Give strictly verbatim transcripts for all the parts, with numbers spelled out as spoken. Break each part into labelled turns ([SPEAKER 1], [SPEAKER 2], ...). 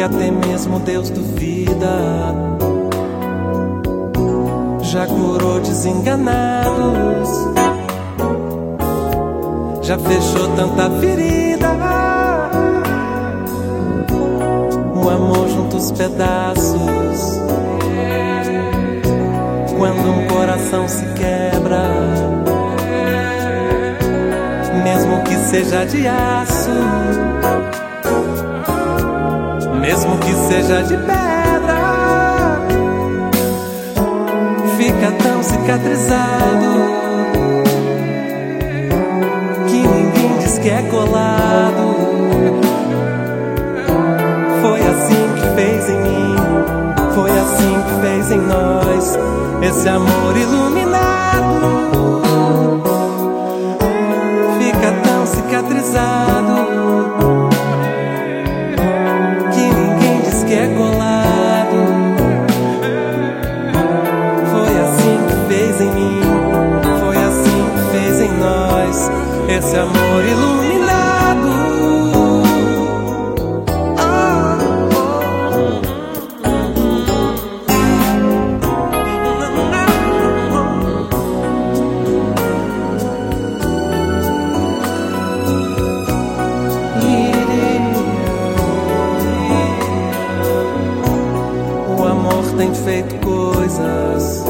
[SPEAKER 1] que até mesmo Deus duvida. Já curou desenganados, já fechou tanta ferida. O amor junta os pedaços quando um coração se quebra, mesmo que seja de aço, mesmo que seja de pedra, fica tão cicatrizado que ninguém diz que é colado. Foi assim que fez em mim, foi assim que fez em nós, esse amor iluminado. Fica tão cicatrizado que ninguém diz que é colado. Foi assim que fez em mim, foi assim que fez em nós, esse amor iluminado. Tem feito coisas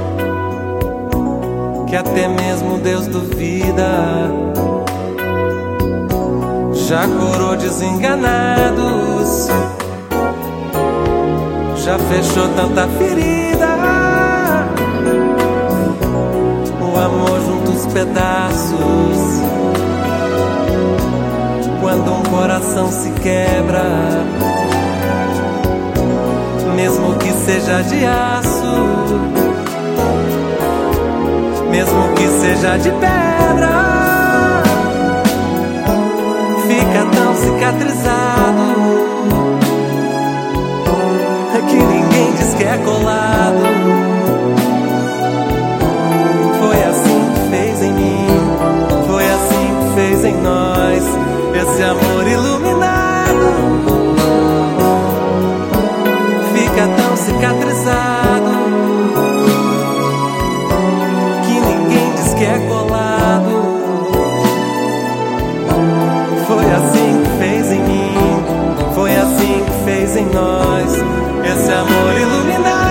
[SPEAKER 1] que até mesmo Deus duvida. Já curou desenganados, já fechou tanta ferida. O amor junta os pedaços quando um coração se quebra, mesmo que seja de aço, mesmo que seja de pedra, fica tão cicatrizado que ninguém diz que é colado. Foi assim que fez em mim, foi assim que fez em nós, esse amor iluminado. Fica tão cicatrizado que ninguém diz que é colado. Foi assim que fez em mim, foi assim que fez em nós, esse amor iluminado.